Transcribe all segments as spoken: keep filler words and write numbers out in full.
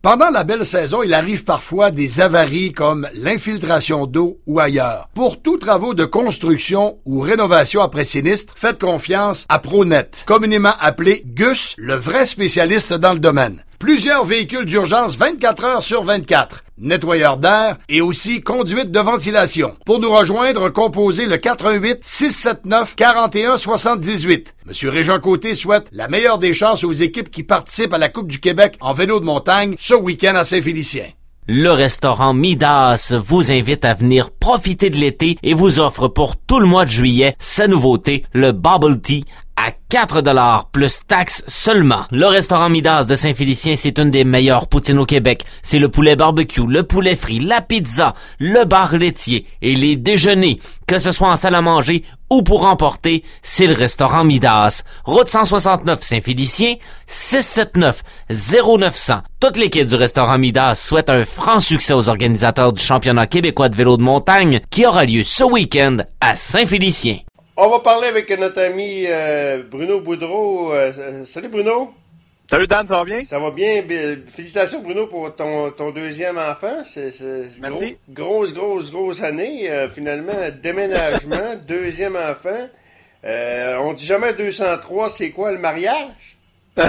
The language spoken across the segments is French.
Pendant la belle saison, il arrive parfois des avaries comme l'infiltration d'eau ou ailleurs. Pour tous travaux de construction ou rénovation après sinistre, faites confiance à Pronet, communément appelé Gus, le vrai spécialiste dans le domaine. Plusieurs véhicules d'urgence vingt-quatre heures sur vingt-quatre, nettoyeur d'air et aussi conduite de ventilation. Pour nous rejoindre, composez le quatre un huit, six sept neuf, quatre un sept huit. Monsieur Régent Côté souhaite la meilleure des chances aux équipes qui participent à la Coupe du Québec en vélo de montagne ce week-end à Saint-Félicien. Le restaurant Midas vous invite à venir profiter de l'été et vous offre pour tout le mois de juillet sa nouveauté, le Bubble Tea, à quatre dollars plus taxes seulement. Le restaurant Midas de Saint-Félicien, c'est une des meilleures poutines au Québec. C'est le poulet barbecue, le poulet frit, la pizza, le bar laitier et les déjeuners. Que ce soit en salle à manger ou pour emporter, c'est le restaurant Midas. Route cent soixante-neuf Saint-Félicien, six sept neuf, zéro neuf zéro zéro. Toute l'équipe du restaurant Midas souhaite un franc succès aux organisateurs du championnat québécois de vélo de montagne qui aura lieu ce week-end à Saint-Félicien. On va parler avec notre ami euh, Bruno Boudreau. Euh, salut Bruno. Salut Dan, ça va bien? Ça va bien. Félicitations Bruno pour ton, ton deuxième enfant. C'est, c'est Merci. Gros, grosse, grosse, grosse année. Euh, finalement, déménagement, deuxième enfant. Euh, on dit jamais deux cent trois, c'est quoi le mariage?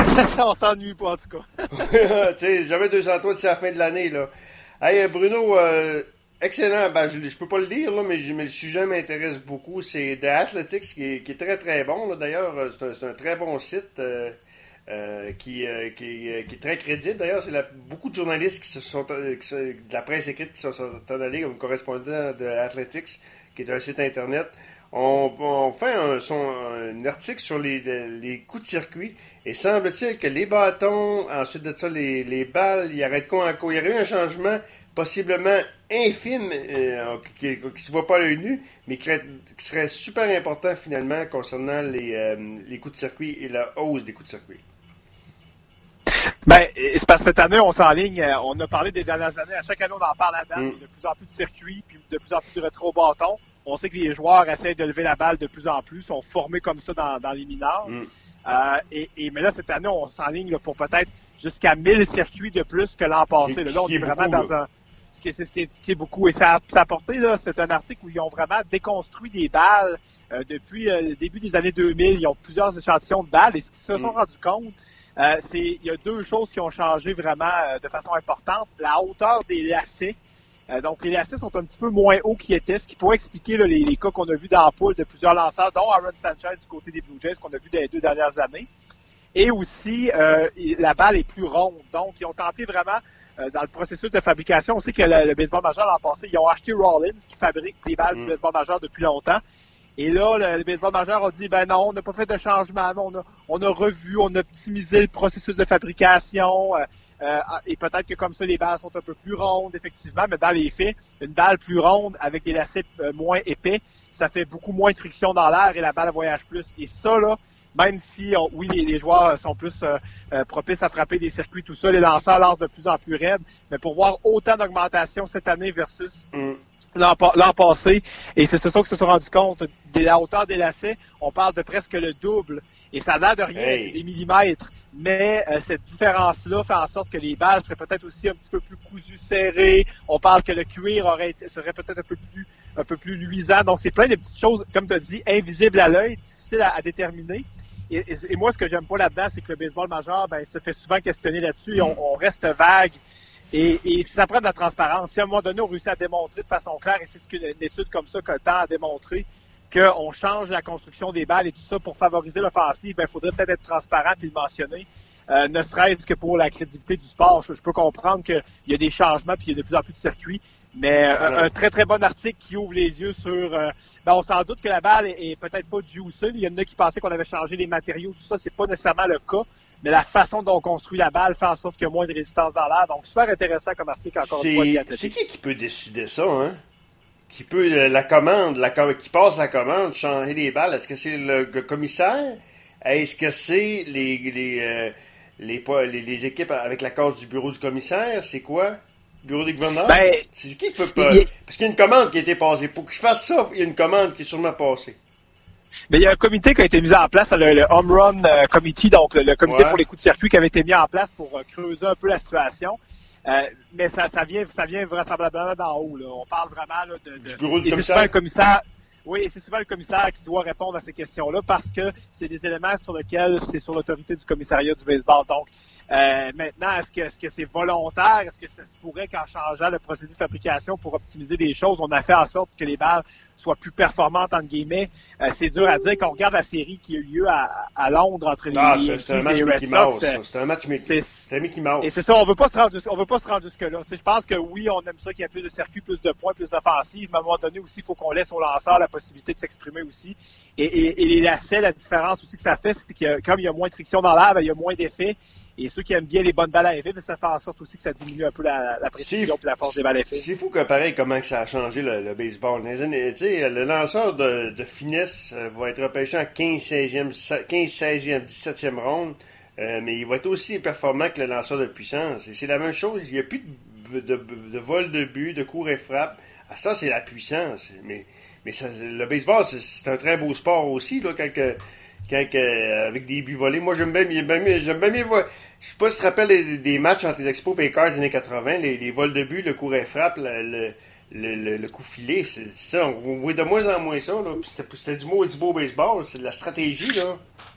On s'ennuie pas en tout cas. Tu sais, jamais deux cent trois, c'est la fin de l'année là. Hey Bruno, euh, excellent. Ben, je, je peux pas le dire, là, mais, je, mais le sujet m'intéresse beaucoup. C'est The Athletics, qui est, qui est très, très bon. Là. D'ailleurs, c'est un, c'est un très bon site euh, euh, qui, euh, qui, euh, qui est très crédible. D'ailleurs, c'est la, beaucoup de journalistes qui se sont, qui sont, de la presse écrite qui sont, sont en allés comme correspondant de Athletics, qui est un site Internet. On, on fait un, son, un article sur les, les, les coups de circuit. Et semble-t-il que les bâtons, ensuite de ça, les, les balles, il y aurait, il y aurait eu un changement possiblement infime, euh, qui ne se voit pas à l'œil nu, mais qui serait, qui serait super important finalement concernant les, euh, les coups de circuit et la hausse des coups de circuit. Ben, c'est parce que cette année, on s'enligne, on a parlé des dernières années, à chaque année, on en parle là-dedans, mm. de plus en plus de circuits, puis de plus en plus de rétro-bâtons. On sait que les joueurs essaient de lever la balle de plus en plus, sont formés comme ça dans, dans les mineurs. Mm. Euh, et, et, mais là, cette année, on s'enligne là, pour peut-être jusqu'à mille circuits de plus que l'an passé. Là, là, on est vraiment beaucoup, dans là. un... Ce qui, est, ce, qui est, ce qui est beaucoup. Et ça a, ça a porté, là, c'est un article où ils ont vraiment déconstruit des balles euh, depuis euh, le début des années deux mille. Ils ont plusieurs échantillons de balles. Et ce qu'ils se sont mm. rendus compte, euh, c'est il y a deux choses qui ont changé vraiment euh, de façon importante. La hauteur des lacets. Euh, donc, les lacets sont un petit peu moins hauts qu'ils étaient, ce qui pourrait expliquer là, les, les cas qu'on a vus dans la poule de plusieurs lanceurs, dont Aaron Sanchez du côté des Blue Jays, qu'on a vu dans les deux dernières années. Et aussi, euh, la balle est plus ronde. Donc, ils ont tenté vraiment, euh, dans le processus de fabrication, on sait que le, le baseball majeur l'an passé, ils ont acheté Rollins, qui fabrique des balles mm. du baseball majeur depuis longtemps. Et là, le, le baseball majeur a dit, ben non, on n'a pas fait de changement, mais on a, on a revu, on a optimisé le processus de fabrication, euh, Euh, et peut-être que comme ça, les balles sont un peu plus rondes, effectivement, mais dans les faits, une balle plus ronde avec des lacets euh, moins épais, ça fait beaucoup moins de friction dans l'air et la balle voyage plus. Et ça, là, même si, on, oui, les, les joueurs sont plus euh, euh, propices à frapper des circuits, tout ça, les lanceurs lancent de plus en plus raides, mais pour voir autant d'augmentation cette année versus mm. l'an, l'an passé, et c'est ça qu'ils se sont rendus compte, de la hauteur des lacets, on parle de presque le double. Et ça n'a l'air de rien, hey. C'est des millimètres. Mais euh, cette différence-là fait en sorte que les balles seraient peut-être aussi un petit peu plus cousues, serrées. On parle que le cuir aurait été, serait peut-être un peu plus un peu plus luisant. Donc, c'est plein de petites choses, comme tu as dit, invisibles à l'œil, difficiles à, à déterminer. Et, et, et moi, ce que j'aime pas là-dedans, c'est que le baseball majeur, ben, se fait souvent questionner là-dessus et on, on reste vague. Et, et ça prend de la transparence. Si à un moment donné, on réussit à démontrer de façon claire, et c'est ce qu'une étude comme ça que tend à démontrer, qu'on change la construction des balles et tout ça pour favoriser l'offensive, ben, il faudrait peut-être être transparent et le mentionner, euh, ne serait-ce que pour la crédibilité du sport. Je, je peux comprendre qu'il y a des changements puis il y a de plus en plus de circuits, mais euh, un très très bon article qui ouvre les yeux sur... Euh, ben, on s'en doute que la balle est, est peut-être pas juicée. Il y en a qui pensaient qu'on avait changé les matériaux, tout ça, c'est pas nécessairement le cas, mais la façon dont on construit la balle fait en sorte qu'il y a moins de résistance dans l'air. Donc, super intéressant comme article, encore c'est, une fois. C'est qui qui peut décider ça, hein? Qui peut, la commande, la, qui passe la commande, changer les balles? Est-ce que c'est le, le commissaire? Est-ce que c'est les, les, euh, les, les, les équipes avec l'accord du bureau du commissaire? C'est quoi? Bureau des gouverneurs? Ben, c'est qui qui peut pas? A... Parce qu'il y a une commande qui a été passée. Pour qu'il fasse ça, il y a une commande qui est sûrement passée. Mais il y a un comité qui a été mis en place, le, le Home Run Committee, donc le, le comité ouais. pour les coups de circuit qui avait été mis en place pour euh, creuser un peu la situation. Euh, mais ça, ça vient, ça vient vraisemblablement d'en haut, là. On parle vraiment, là, de, de... Du bureau du et commissaire. c'est souvent le commissaire. Oui, et c'est souvent le commissaire qui doit répondre à ces questions-là parce que c'est des éléments sur lesquels c'est sur l'autorité du commissariat du baseball. Donc, euh, maintenant, est-ce que, est-ce que c'est volontaire? Est-ce que ça se pourrait qu'en changeant le procédé de fabrication pour optimiser des choses, on a fait en sorte que les balles soient plus performantes, entre guillemets? Euh, c'est dur à dire. Quand on regarde la série qui a eu lieu à, à Londres entre les Ah, Yankees c'est un et match les Red Mickey Sox, Mouse. ça. C'est un match Mickey. c'est- C'est un Mickey Mouse. et c'est ça, on veut pas se rendre, on veut pas se rendre jusque-là. Tu sais, je pense que oui, on aime ça qu'il y ait plus de circuits, plus de points, plus d'offensives, mais à un moment donné aussi, il faut qu'on laisse au lanceur la possibilité de s'exprimer aussi. Et, et, et la seule la différence aussi que ça fait, c'est que comme il y a moins de friction dans l'air, ben, il y a moins d'effet. Et ceux qui aiment bien les bonnes balles à effet, ben, ça fait en sorte aussi que ça diminue un peu la, la précision et la force des balles à effet. C'est fou que pareil comment que ça a changé le, le baseball. Les années, tu sais, le lanceur de, de finesse euh, va être repêché en quinze, seizième, quinze, seizième, dix-septième ronde, euh, mais il va être aussi performant que le lanceur de puissance. Et c'est la même chose. Il n'y a plus de, de, de vol de but, de cours et frappe. À ça, c'est la puissance. Mais, mais ça, le baseball, c'est, c'est un très beau sport aussi, là, quand que, quand que, avec des buts volés. Moi, j'aime bien, j'aime bien mieux, j'aime bien mieux voir. Je sais pas si tu te rappelles des, des matchs entre les Expos et les Cards des années quatre-vingts, les, les vols de but, le coup et frappe, le, le, le, le coup filet, c'est, c'est ça, on voit de moins en moins ça, là. C'était, c'était du mot et du beau baseball, c'est de la stratégie, là.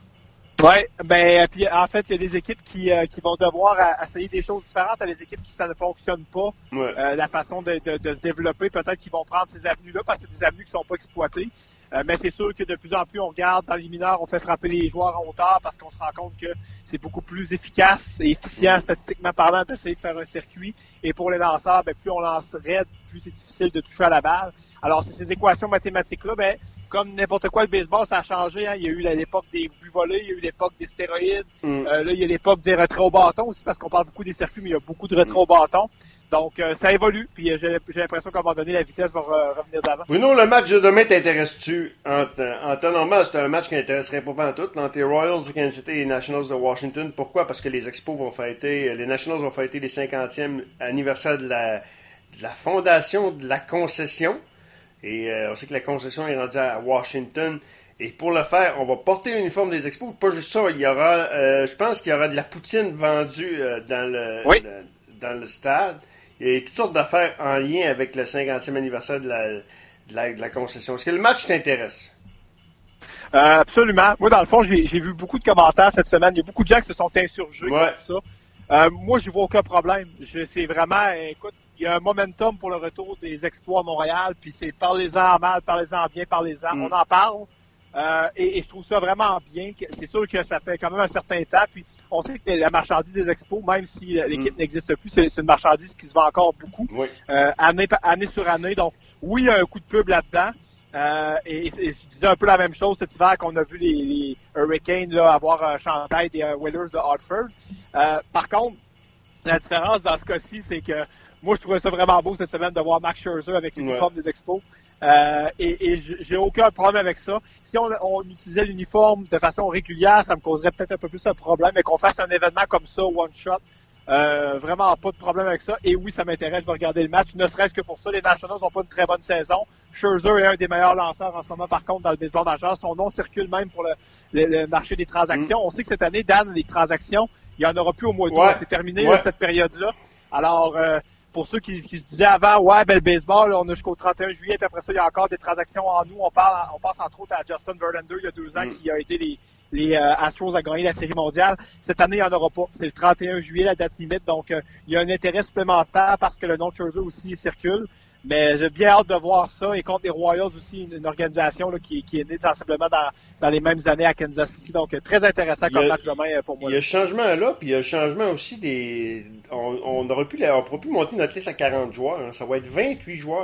Ouais, ben puis en fait, il y a des équipes qui, euh, qui vont devoir à, essayer des choses différentes à des équipes qui ça ne fonctionne pas. Ouais. Euh, la façon de, de, de se développer, peut-être qu'ils vont prendre ces avenues-là parce que c'est des avenues qui sont pas exploitées. Euh, mais c'est sûr que de plus en plus, on regarde dans les mineurs, on fait frapper les joueurs en hauteur parce qu'on se rend compte que c'est beaucoup plus efficace et efficient statistiquement parlant d'essayer de faire un circuit. Et pour les lanceurs, ben, plus on lance raide, plus c'est difficile de toucher à la balle. Alors, c'est ces équations mathématiques-là, ben, comme n'importe quoi, le baseball, ça a changé. Hein. Il y a eu l'époque des buts volés, il y a eu l'époque des stéroïdes. Mm. Euh, là, il y a l'époque des retraits au bâton aussi, parce qu'on parle beaucoup des circuits, mais il y a beaucoup de retraits au bâton. Donc, euh, ça évolue. Puis, euh, j'ai, j'ai l'impression qu'à un moment donné, la vitesse va re- revenir d'avant. Bruno, le match de demain t'intéresse-tu? En, en temps normal, c'est un match qui n'intéresserait pas en tout. Entre les Royals de Kansas City et les Nationals de Washington. Pourquoi? Parce que les Expos vont fêter, les Nationals vont fêter les cinquantième anniversaire de la, de la fondation de la concession. Et euh, on sait que la concession est rendue à Washington. Et pour le faire, on va porter l'uniforme des Expos. Pas juste ça, il y aura, euh, je pense qu'il y aura de la poutine vendue euh, dans le, Oui. le dans le stade. Il y a toutes sortes d'affaires en lien avec le cinquantième anniversaire de la, de la, de la concession. Est-ce que le match t'intéresse? Euh, absolument. Moi, dans le fond, j'ai, j'ai vu beaucoup de commentaires cette semaine. Il y a beaucoup de gens qui se sont insurgés Ouais. contre ça. Euh, moi, je vois aucun problème. Je, c'est vraiment, écoute, il y a un momentum pour le retour des Expos à Montréal, puis c'est parlez-en mal, parlez-en bien, parlez-en. Mm. On en parle. Euh, et, et je trouve ça vraiment bien. C'est sûr que ça fait quand même un certain temps. Puis on sait que la marchandise des Expos, même si l'équipe Mm. n'existe plus, c'est, c'est une marchandise qui se vend encore beaucoup, Oui. euh, année, année sur année. Donc, oui, il y a un coup de pub là-dedans. Euh, et, et, et je disais un peu la même chose cet hiver qu'on a vu les, les Hurricanes là, avoir un chandail des uh, Whalers de Hartford. Euh, par contre, la différence dans ce cas-ci, c'est que moi, je trouvais ça vraiment beau cette semaine de voir Max Scherzer avec l'uniforme ouais. des Expos. Euh, et, et j'ai aucun problème avec ça. Si on, on utilisait l'uniforme de façon régulière, ça me causerait peut-être un peu plus de problème, mais qu'on fasse un événement comme ça, one shot, euh, vraiment pas de problème avec ça. Et oui, ça m'intéresse de regarder le match, ne serait-ce que pour ça. Les Nationals n'ont pas une très bonne saison. Scherzer est un des meilleurs lanceurs en ce moment, par contre, dans le baseball majeur. Son nom circule même pour le, le, le marché des transactions. Mm. On sait que cette année, Dan, les transactions, il y en aura plus au mois d'août. Ouais. C'est terminé ouais. là, cette période-là. Alors, euh, pour ceux qui, qui se disaient avant, ouais, ben le baseball, là, on a jusqu'au trente et un juillet, puis après ça, il y a encore des transactions en nous. On parle, on pense entre autres à Justin Verlander il y a deux ans, mm. qui a aidé les, les euh, Astros à gagner la Série mondiale. Cette année, il n'y en aura pas. C'est le trente et un juillet, la date limite. Donc, euh, il y a un intérêt supplémentaire parce que le nom de Scherzer aussi circule. Mais j'ai bien hâte de voir ça. Et contre les Royals aussi, une, une organisation là, qui, qui est née sensiblement dans, dans les mêmes années à Kansas City. Donc, très intéressant comme match demain pour moi. Il y a le changement là, puis il y a le changement aussi des... On, on aurait pu, on pourrait plus monter notre liste à quarante joueurs. Hein. Ça va être vingt-huit joueurs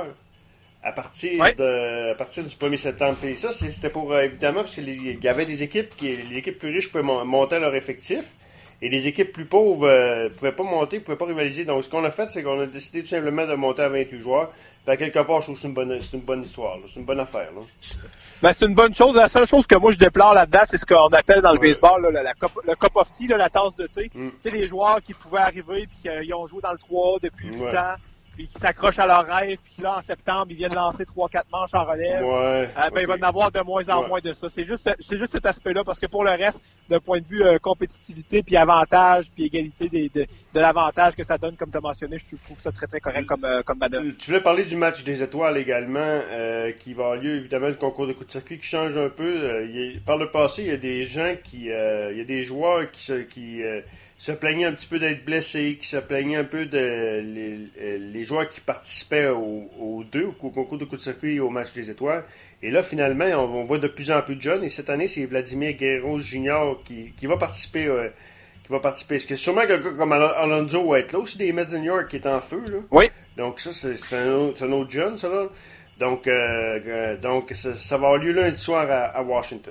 à partir, ouais. de, à partir du premier septembre. Et ça, c'était pour, évidemment, parce qu'il y avait des équipes, qui, les équipes plus riches pouvaient monter leur effectif. Et les équipes plus pauvres euh, pouvaient pas monter, pouvaient pas rivaliser. Donc, ce qu'on a fait, c'est qu'on a décidé tout simplement de monter à vingt-huit joueurs. Puis, à quelque part, je trouve que c'est une bonne, c'est une bonne histoire. Là. C'est une bonne affaire. Là. Ben, c'est une bonne chose. La seule chose que moi, je déplore là-dedans, c'est ce qu'on appelle dans le ouais. baseball là, la, la cup, le cup of tea, là, la tasse de thé. Mm. Tu sais, les joueurs qui pouvaient arriver puis qui ont joué dans le trois A depuis huit ouais. ans, puis qui s'accrochent à leurs rêves, puis là, en septembre, ils viennent lancer trois quatre manches en relève, Ouais, euh, ben, okay. il va en avoir de moins en ouais. moins de ça. C'est juste, c'est juste cet aspect-là, parce que pour le reste, d'un point de vue euh, compétitivité, puis avantage, puis égalité des, de, de l'avantage que ça donne, comme tu as mentionné, je trouve ça très, très correct comme, euh, comme manœuvre. Tu voulais parler du match des étoiles également, euh, qui va avoir lieu, évidemment, le concours de coups de circuit qui change un peu. Euh, il y a, par le passé, il y a des gens qui, euh, il y a des joueurs qui se, qui, euh, se plaignaient un petit peu d'être blessés, qui se plaignaient un peu de les, les joueurs qui participaient aux, aux deux, au concours de coups de circuit et au match des étoiles. Et là, finalement, on, on voit de plus en plus de jeunes. Et cette année, c'est Vladimir Guerrero Junior qui, qui va participer. Euh, qui va participer. Est-ce que sûrement quelqu'un comme Alonso va être là aussi, des Mets de New York qui est en feu, là? Oui. Donc ça, c'est, c'est, un, autre, c'est un autre jeune, ça, là. Donc, euh, euh, donc ça, ça va avoir lieu lundi soir à, à Washington.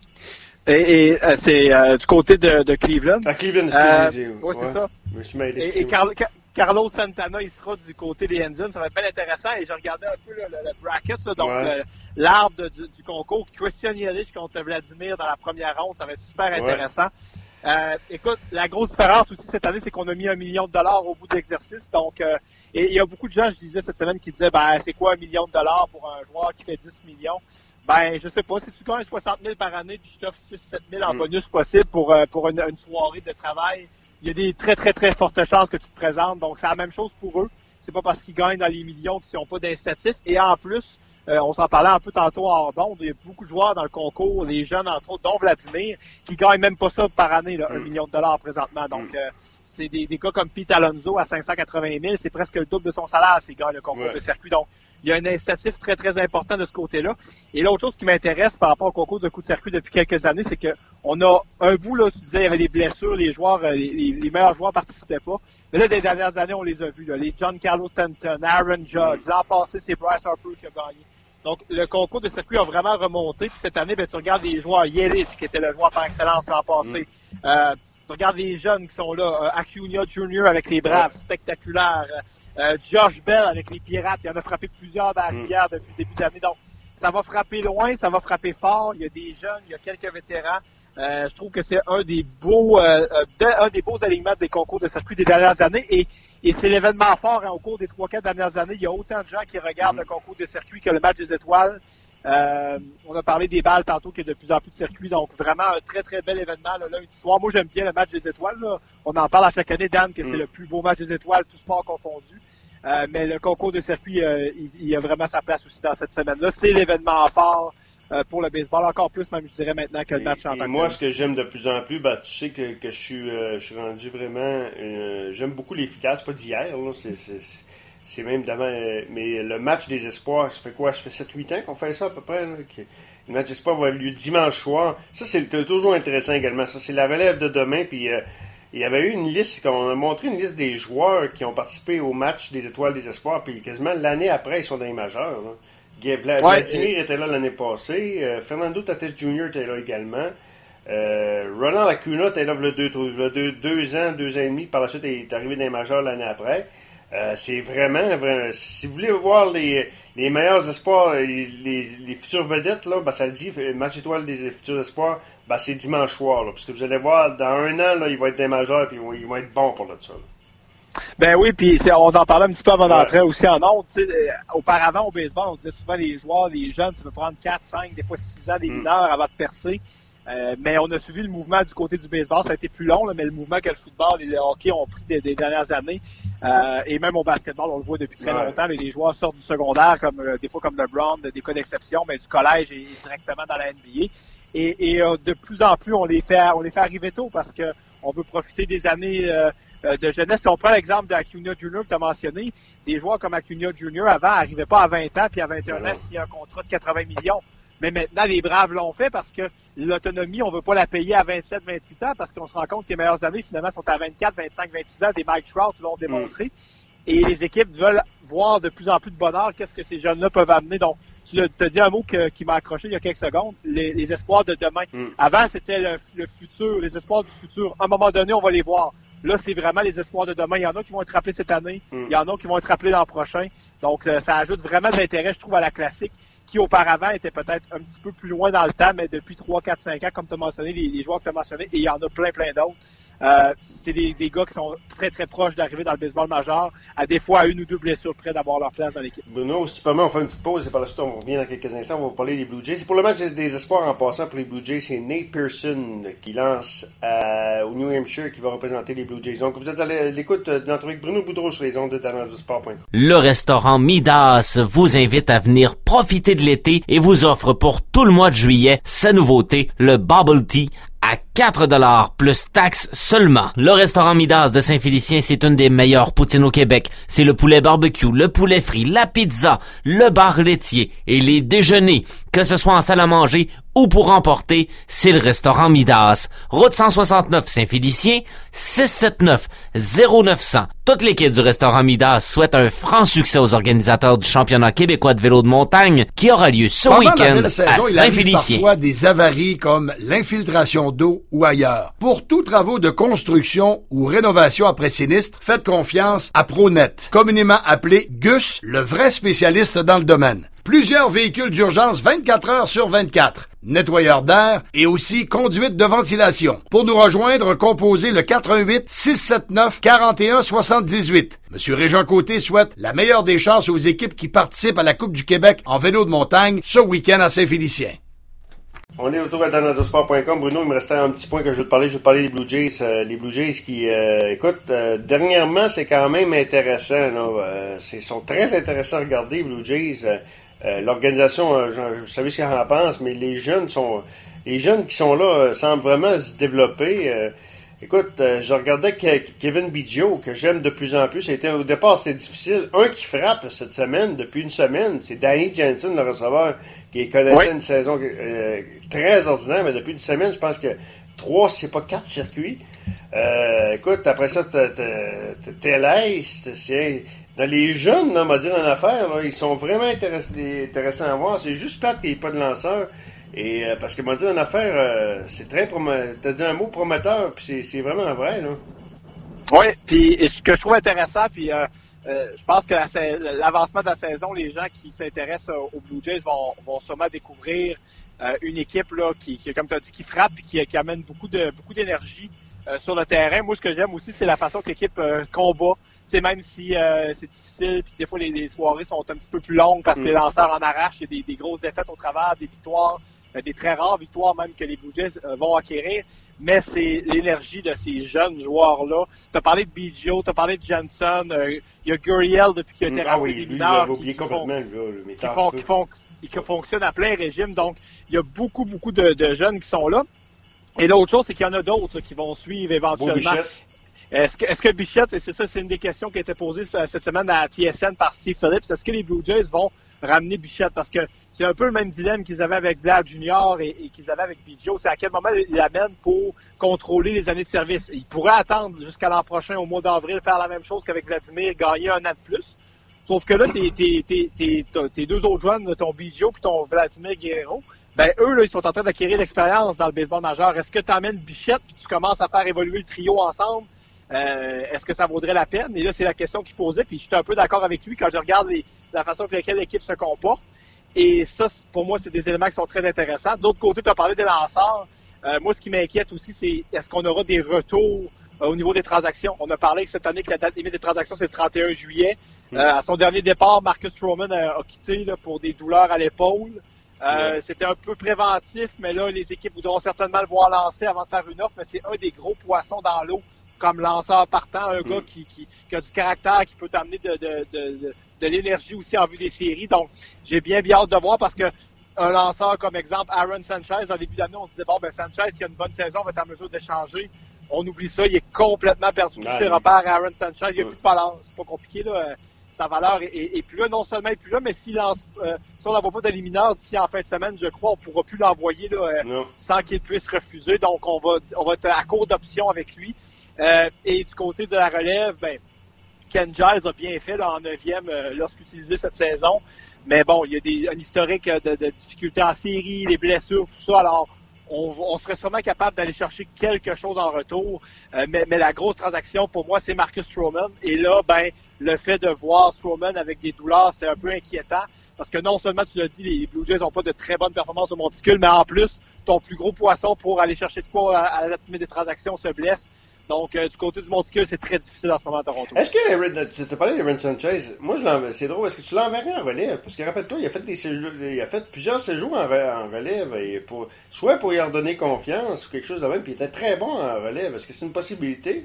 Et, et euh, c'est euh, du côté de, de Cleveland. À Cleveland, euh, oui, ouais, c'est ça. Je me suis mêlé, et et Car- Car- Carlos Santana, il sera du côté des Indians. Ça va être bien intéressant. Et je regardais un peu le, le, le bracket, là, donc ouais. le, l'arbre de, du, du concours. Christian Yelich contre Vladimir dans la première ronde. Ça va être super intéressant. Ouais. Euh, écoute, la grosse différence aussi cette année, c'est qu'on a mis un million de dollars au bout de l'exercice. Donc, euh, et il y a beaucoup de gens, je disais cette semaine, qui disaient, ben, c'est quoi un million de dollars pour un joueur qui fait dix millions? Ben, je sais pas. Si tu gagnes soixante mille par année, puis je t'offre six sept mille en mm. bonus possible pour, euh, pour une, une soirée de travail, il y a des très, très, très fortes chances que tu te présentes. Donc, c'est la même chose pour eux. C'est pas parce qu'ils gagnent dans les millions qu'ils n'ont pas d'incitatif. Et en plus, euh, on s'en parlait un peu tantôt hors d'onde, il y a beaucoup de joueurs dans le concours, les jeunes entre autres, dont Vladimir, qui gagnent même pas ça par année, là, un mm. million de dollars présentement. Donc, mm. euh, c'est des, des gars comme Pete Alonso à cinq cent quatre-vingt mille, c'est presque le double de son salaire s'il gagne le concours ouais. de circuit. Donc, il y a un incitatif très, très important de ce côté-là. Et l'autre chose qui m'intéresse par rapport au concours de coups de circuit depuis quelques années, c'est que on a un bout, là, tu disais, il y avait des blessures, les joueurs, les, les meilleurs joueurs participaient pas. Mais là, des dernières années, on les a vus, là. Les Giancarlo Stanton, Aaron Judge. L'an passé, c'est Bryce Harper qui a gagné. Donc, le concours de circuit a vraiment remonté. Puis cette année, ben, tu regardes les joueurs, Yelich, qui était le joueur par excellence l'an passé. Mm. Euh, tu regardes les jeunes qui sont là. Euh, Acuna Junior avec les Braves, spectaculaire. Euh, Josh Bell avec les Pirates, il en a frappé plusieurs dans la rivière depuis le début de l'année. Donc, ça va frapper loin, ça va frapper fort. Il y a des jeunes, il y a quelques vétérans. Euh, je trouve que c'est un des beaux, euh, de, un des beaux alignements des concours de circuit des dernières années. Et, et c'est l'événement fort, hein, au cours des trois quatre dernières années. Il y a autant de gens qui regardent le concours de circuit que le match des étoiles. Euh, on a parlé des balles tantôt, qu'il y a de plus en plus de circuits. Donc, vraiment un très, très bel événement là, lundi soir. Moi, j'aime bien le match des étoiles. Là. On en parle à chaque année, Dan, que c'est le plus beau match des étoiles, tout sport confondu. Euh, mais le concours de circuit, euh, il, il a vraiment sa place aussi dans cette semaine-là. C'est l'événement fort euh, pour le baseball, encore plus même, je dirais maintenant que le match en tant que moi, ce que j'aime de plus en plus, ben, tu sais que, que je suis euh, je suis rendu vraiment... Euh, j'aime beaucoup l'efficace, pas d'hier, là, c'est, c'est, c'est même d'avant... Euh, mais le match des espoirs, ça fait quoi? Ça fait sept huit ans qu'on fait ça à peu près, là, que, le match des espoirs va avoir lieu dimanche soir. Ça, c'est toujours intéressant également. Ça, c'est la relève de demain, puis... Euh, il y avait eu une liste, on a montré une liste des joueurs qui ont participé au match des Étoiles des Espoirs, puis quasiment l'année après, ils sont dans les majeurs. Là. Vladimir ouais, était là l'année passée, euh, Fernando Tatis Junior était là également, euh, Ronald Acuna était là il y a deux, deux, deux ans, deux ans et demi, par la suite il est arrivé dans les majeurs l'année après. Euh, c'est vraiment, vraiment, si vous voulez voir les, les meilleurs espoirs, les, les, les futures vedettes, là, ben, ça le dit, le match étoile des futurs espoirs, ben, c'est dimanche soir, là, parce que vous allez voir, dans un an, là, ils vont être des majeurs, puis ils vont, ils vont être bons pour là, ça. Là. Ben oui, puis on en parlait un petit peu avant d'entrer ouais. aussi en ondes. Euh, auparavant, au baseball, on disait souvent les joueurs, les jeunes, ça peut prendre quatre, cinq, des fois six ans, des mm. mineurs avant de percer. Euh, mais on a suivi le mouvement du côté du baseball, ça a été plus long, là, mais le mouvement que le football et le hockey ont pris des, des dernières années, euh, et même au basketball, on le voit depuis très ouais. longtemps, les joueurs sortent du secondaire, comme euh, des fois comme LeBron, des cas d'exception, mais du collège et, et directement dans la N B A. Et, et euh, de plus en plus, on les fait, on les fait arriver tôt parce que on veut profiter des années euh, de jeunesse. Si on prend l'exemple d'Acuna Junior que tu as mentionné, des joueurs comme Acuna Junior avant n'arrivaient pas à vingt ans, puis à vingt et un ans, s'il y a un contrat de quatre-vingts millions. Mais maintenant, les Braves l'ont fait parce que l'autonomie, on veut pas la payer à vingt-sept, vingt-huit ans parce qu'on se rend compte que les meilleures années, finalement, sont à vingt-quatre, vingt-cinq, vingt-six ans. Des Mike Trout l'ont démontré. Mm. Et les équipes veulent voir de plus en plus de bonheur qu'est-ce que ces jeunes-là peuvent amener. Donc, tu as dit un mot que, qui m'a accroché il y a quelques secondes, les, les espoirs de demain. Mm. Avant, c'était le, le futur, les espoirs du futur. À un moment donné, on va les voir. Là, c'est vraiment les espoirs de demain. Il y en a qui vont être rappelés cette année. Mm. Il y en a qui vont être rappelés l'an prochain. Donc, ça, ça ajoute vraiment de l'intérêt, je trouve, à la classique, qui auparavant était peut-être un petit peu plus loin dans le temps, mais depuis trois, quatre, cinq ans, comme tu as mentionné, les, les joueurs que tu as mentionnés, et il y en a plein, plein d'autres. Euh, c'est des, des gars qui sont très, très proches d'arriver dans le baseball majeur, à des fois à une ou deux blessures près d'avoir leur place dans l'équipe. Bruno, si tu permets, on fait une petite pause et par la suite, on revient dans quelques instants. On va vous parler des Blue Jays. C'est pour le match des espoirs en passant pour les Blue Jays. C'est Nate Pearson qui lance euh, au New Hampshire qui va représenter les Blue Jays. Donc, vous êtes à l'écoute de l'entrevue avec Bruno Boudreau sur les ondes de Dans le Sport point com. Le restaurant Midas vous invite à venir profiter de l'été et vous offre pour tout le mois de juillet sa nouveauté, le Bubble Tea, à quatre dollars plus taxes seulement. Le restaurant Midas de Saint-Félicien, c'est une des meilleures poutines au Québec. C'est le poulet barbecue, le poulet frit, la pizza, le bar laitier et les déjeuners. Que ce soit en salle à manger ou pour emporter, c'est le restaurant Midas. Route cent soixante-neuf Saint-Félicien, six sept neuf zéro neuf zéro zéro. Toute l'équipe du restaurant Midas souhaite un franc succès aux organisateurs du championnat québécois de vélo de montagne qui aura lieu ce Pendant week-end la belle saison, à il arrive Saint-Félicien. parfois des avaries comme l'infiltration d'eau ou ailleurs. Pour tous travaux de construction ou rénovation après sinistre, faites confiance à ProNet, communément appelé Gus, le vrai spécialiste dans le domaine. Plusieurs véhicules d'urgence vingt-quatre heures sur vingt-quatre, nettoyeurs d'air et aussi conduite de ventilation. Pour nous rejoindre, composez le quatre un huit six sept neuf quatre un sept huit. Monsieur Régent Côté souhaite la meilleure des chances aux équipes qui participent à la Coupe du Québec en vélo de montagne ce week-end à Saint-Félicien. On est autour à dans le sport point com. Bruno, il me restait un petit point que je veux te parler. Je veux te parler des Blue Jays. Euh, les Blue Jays qui, euh, écoute, euh, dernièrement, c'est quand même intéressant. Là. Euh, c'est sont très intéressants à regarder, les Blue Jays. Euh, euh, l'organisation, euh, je, je savais ce qu'elle en pense, mais les jeunes sont, les jeunes qui sont là euh, semblent vraiment se développer. Euh, écoute, euh, je regardais Ke- Kevin Biggio, que j'aime de plus en plus. C'était, au départ, c'était difficile. Un qui frappe cette semaine, depuis une semaine, c'est Danny Jansen, le receveur, qui connaissait Oui. une saison euh, très ordinaire, mais depuis une semaine, je pense que trois, si c'est pas quatre circuits. Euh, écoute, après ça, t'es l'Est, c'est... Dans les jeunes, là, on va dire en affaires, là, ils sont vraiment intéress- intéressants à voir. C'est juste plate qu'il n'y ait pas de lanceur. Et, euh, parce que, on va dire en affaires, euh, c'est très prometteur. T'as dit un mot prometteur, puis c'est, c'est vraiment vrai, là. Oui, puis ce que je trouve intéressant, puis euh, euh, je pense que la, l'avancement de la saison, les gens qui s'intéressent aux Blue Jays vont, vont sûrement découvrir euh, une équipe là qui, qui comme tu as dit, qui frappe et qui, qui amène beaucoup de beaucoup d'énergie euh, sur le terrain. Moi, ce que j'aime aussi, c'est la façon que l'équipe euh, combat. Tu sais, même si euh, c'est difficile, puis des fois les, les soirées sont un petit peu plus longues parce que mm. les lanceurs en arrachent, il y a des, des grosses défaites au travers, des victoires, euh, des très rares victoires même que les Blue Jays euh, vont acquérir. Mais c'est l'énergie de ces jeunes joueurs-là. Tu as parlé de Biggio, tu as parlé de Jansen, euh, il y a Gurriel depuis qu'il a été ah rappelé oui, des lui, mineurs oublié qui, qui, complètement, font, là, le qui, font, qui, font, qui fonctionnent à plein régime. Donc, il y a beaucoup, beaucoup de, de jeunes qui sont là. Et l'autre chose, c'est qu'il y en a d'autres qui vont suivre éventuellement. Est-ce que, est-ce que Bichette, et c'est ça, c'est une des questions qui a été posée cette semaine à T S N par Steve Phillips, est-ce que les Blue Jays vont ramener Bichette? Parce que c'est un peu le même dilemme qu'ils avaient avec Vlad Junior et, et qu'ils avaient avec Biggio. C'est à quel moment ils l'amènent pour contrôler les années de service. Ils pourraient attendre jusqu'à l'an prochain, au mois d'avril, faire la même chose qu'avec Vladimir, gagner un an de plus. Sauf que là, tes, tes, tes, tes, tes deux autres jeunes, ton Biggio puis ton Vladimir Guerrero, ben eux, là, ils sont en train d'acquérir l'expérience dans le baseball majeur. Est-ce que tu amènes Bichette puis tu commences à faire évoluer le trio ensemble? Euh, est-ce que ça vaudrait la peine? Et là, c'est la question qu'il posait, puis je suis un peu d'accord avec lui quand je regarde les, la façon avec laquelle l'équipe se comporte. Et ça, pour moi, c'est des éléments qui sont très intéressants. D'autre côté, tu as parlé des lanceurs. Euh, moi, ce qui m'inquiète aussi, c'est est-ce qu'on aura des retours euh, au niveau des transactions? On a parlé que cette année que la date limite des transactions, c'est le trente et un juillet. Mm. Euh, à son dernier départ, Marcus Stroman a, a quitté là, pour des douleurs à l'épaule. Euh, ouais. C'était un peu préventif, mais là, les équipes voudront certainement le voir lancer avant de faire une offre, mais c'est un des gros poissons dans l'eau comme lanceur partant, un mm. gars qui, qui, qui a du caractère, qui peut t'amener de, de, de, de, de l'énergie aussi en vue des séries. Donc, j'ai bien, bien hâte de voir parce que un lanceur comme exemple, Aaron Sanchez, en début d'année, on se disait, bon, ben Sanchez, s'il y a une bonne saison, on va être en mesure d'échanger. On oublie ça, il est complètement perdu tous ses repères, Aaron Sanchez. Il n'y a mm. plus de valeur. C'est pas compliqué, là. Sa valeur est, est, est plus là, non seulement est plus là, mais s'il lance, euh, si on l'envoie pas de l'éliminateur d'ici en fin de semaine, je crois, on pourra plus l'envoyer là, euh, sans qu'il puisse refuser. Donc, on va, on va être à court d'options avec lui. Euh, et du côté de la relève, ben, Ken Giles a bien fait là, en neuvième euh, lorsqu'utilisé cette saison. Mais bon, il y a des, un historique de, de difficultés en série, les blessures, tout ça. Alors, on, on serait sûrement capable d'aller chercher quelque chose en retour. Euh, mais, mais la grosse transaction, pour moi, c'est Marcus Stroman. Et là, ben, le fait de voir Stroman avec des douleurs, c'est un peu inquiétant. Parce que non seulement, tu l'as dit, les Blue Jays n'ont pas de très bonnes performances au monticule, mais en plus, ton plus gros poisson pour aller chercher de quoi à, à la limite des transactions se blesse. Donc, euh, du côté du monticule, c'est très difficile en ce moment à Toronto. Est-ce que, tu t'as parlé d'Aaron Sanchez, moi, je c'est drôle, est-ce que tu l'enverrais en relève? Parce que rappelle-toi, il a fait des séjours, il a fait plusieurs séjours en, re, en relève, et pour, soit pour y redonner confiance, ou quelque chose de même, puis il était très bon en relève. Est-ce que c'est une possibilité?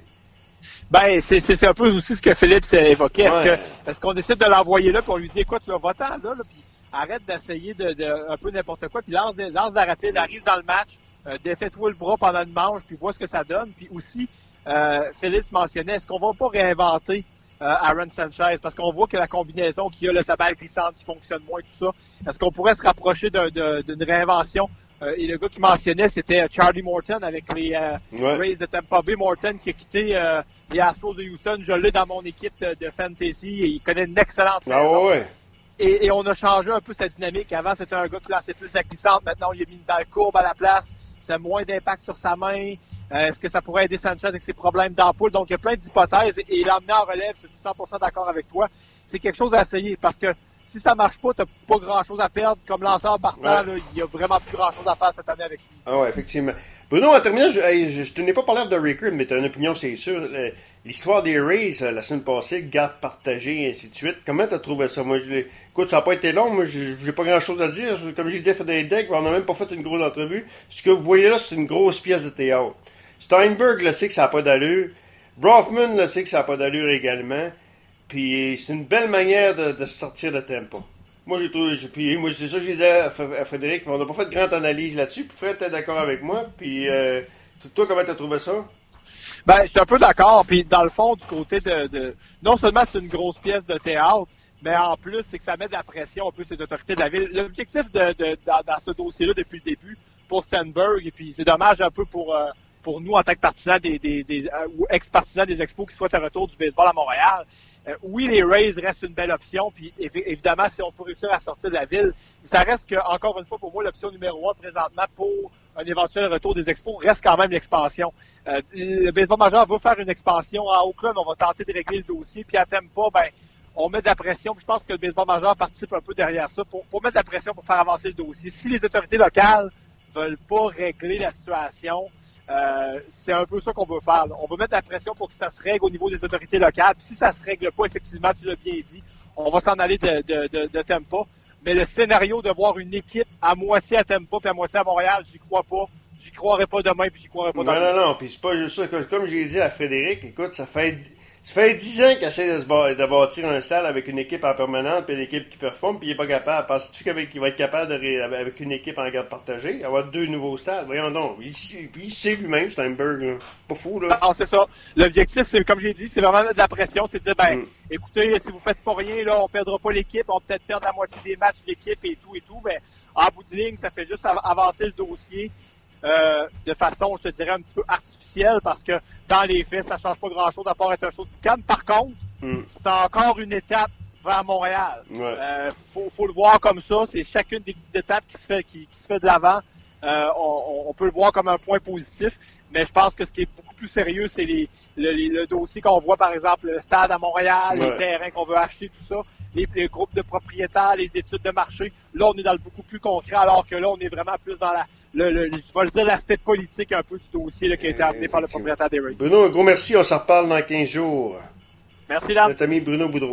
Ben, c'est, c'est, c'est un peu aussi ce que Philippe s'est évoqué. Est-ce, ouais. que, est-ce qu'on décide de l'envoyer là, puis on lui dit, écoute, tu vas voter là, là, puis arrête d'essayer de, de, un peu n'importe quoi, puis lance, lance la rapide, arrive dans le match, euh, défais-toi le bras pendant une manche, puis vois ce que ça donne. Puis aussi, euh, Félix mentionnait, est-ce qu'on va pas réinventer euh, Aaron Sanchez? Parce qu'on voit que la combinaison qu'il y a, là, sa balle glissante qui fonctionne moins, tout ça, est-ce qu'on pourrait se rapprocher d'un, d'un, d'une réinvention? Euh, et le gars qui mentionnait, c'était Charlie Morton avec les euh, ouais. Rays de Tampa Bay. Morton qui a quitté euh, les Astros de Houston. Je l'ai dans mon équipe de, de fantasy et il connaît une excellente ah, saison. Ouais. Et, et on a changé un peu sa dynamique. Avant, c'était un gars qui lançait plus la glissante. Maintenant, il a mis une balle courbe à la place. Ça a moins d'impact sur sa main. Euh, est-ce que ça pourrait aider Sanchez avec ses problèmes d'ampoule? Donc, il y a plein d'hypothèses. Et, et l'emmener en relève, je suis cent pour cent d'accord avec toi. C'est quelque chose à essayer parce que si ça marche pas, t'as pas grand-chose à perdre. Comme lanceur partant, ouais. il y a vraiment plus grand-chose à faire cette année avec lui. Ah ouais, effectivement. Bruno, en terminant, je, hey, je, je te n'ai pas parlé de Record, mais tu as une opinion, c'est sûr. L'histoire des Rays, la semaine passée, garde partagée, et ainsi de suite. Comment tu as trouvé ça? Moi, je écoute, ça n'a pas été long. Moi, j'ai pas grand-chose à dire. Comme j'ai dit à Frédéric, on n'a même pas fait une grosse entrevue. Ce que vous voyez là, c'est une grosse pièce de théâtre. Steinberg le sait que ça n'a pas d'allure. Brofman le sait que ça n'a pas d'allure également. Puis c'est une belle manière de, de sortir de tempo. Moi, j'ai trouvé, puis moi, c'est ça que j'ai dit à, à Frédéric, on n'a pas fait de grande analyse là-dessus, puis Fred était d'accord avec moi, puis euh, toi, comment t'as trouvé ça? Ben, je suis un peu d'accord, puis dans le fond, du côté de, de... non seulement c'est une grosse pièce de théâtre, mais en plus, c'est que ça met de la pression un peu ces autorités de la ville. L'objectif de, de, dans, dans ce dossier-là, depuis le début, pour Steinberg, et puis c'est dommage un peu pour, euh, pour nous, en tant que partisans des, des, des euh, ou ex-partisans des Expos qui souhaitent un retour du baseball à Montréal. Euh, oui, les Rays restent une belle option, puis évi- évidemment, si on peut réussir à sortir de la ville, ça reste que, encore une fois, pour moi, l'option numéro un présentement pour un éventuel retour des Expos reste quand même l'expansion. Euh, le baseball majeur veut faire une expansion à Oakland, on va tenter de régler le dossier, puis à Tampa, ben, on met de la pression, puis je pense que le baseball majeur participe un peu derrière ça pour, pour mettre de la pression pour faire avancer le dossier. Si les autorités locales veulent pas régler la situation, Euh, c'est un peu ça qu'on veut faire. Là. On veut mettre la pression pour que ça se règle au niveau des autorités locales. Puis si ça se règle pas, effectivement, tu l'as bien dit, on va s'en aller de, de, de, de Tampa. Mais le scénario de voir une équipe à moitié à Tampa puis à moitié à Montréal, j'y crois pas. J'y croirais pas demain puis j'y croirais pas demain. Non, non, non. Puis c'est pas juste ça. Comme j'ai dit à Frédéric, écoute, ça fait... Ça fait dix ans qu'il essaie de, se ba- de bâtir un stade avec une équipe en permanente, puis une équipe qui performe, puis il n'est pas capable. Penses-tu qu'il va être capable, de ré- avec une équipe en garde partagée, avoir deux nouveaux stades? Voyons donc. Il, puis il sait lui-même, Steinberg. Là. Pas fou, là. Non, c'est ça. L'objectif, c'est comme j'ai dit, c'est vraiment mettre de la pression. C'est de dire, ben, mm. écoutez, si vous faites pas rien, là, on perdra pas l'équipe, on peut peut-être perdre la moitié des matchs de l'équipe et tout et tout, mais en bout de ligne, ça fait juste av- avancer le dossier. Euh, de façon, je te dirais, un petit peu artificielle, parce que dans les faits, ça change pas grand-chose à part être un show de boucan. Par contre, mm. c'est encore une étape vers Montréal. Ouais. Euh, faut, faut le voir comme ça. C'est chacune des petites étapes qui se fait, qui, qui se fait de l'avant. Euh, on, on peut le voir comme un point positif, mais je pense que ce qui est beaucoup plus sérieux, c'est les, le, les, le dossier qu'on voit, par exemple, le stade à Montréal, ouais. les terrains qu'on veut acheter, tout ça, les, les groupes de propriétaires, les études de marché. Là, on est dans le beaucoup plus concret, alors que là, on est vraiment plus dans la Le, le, je vais le dire, l'aspect politique un peu du dossier là, qui a été amené par le propriétaire des Rays. Bruno, un gros merci. On s'en reparle dans quinze jours. Merci, Dame. Notre ami Bruno Boudreau.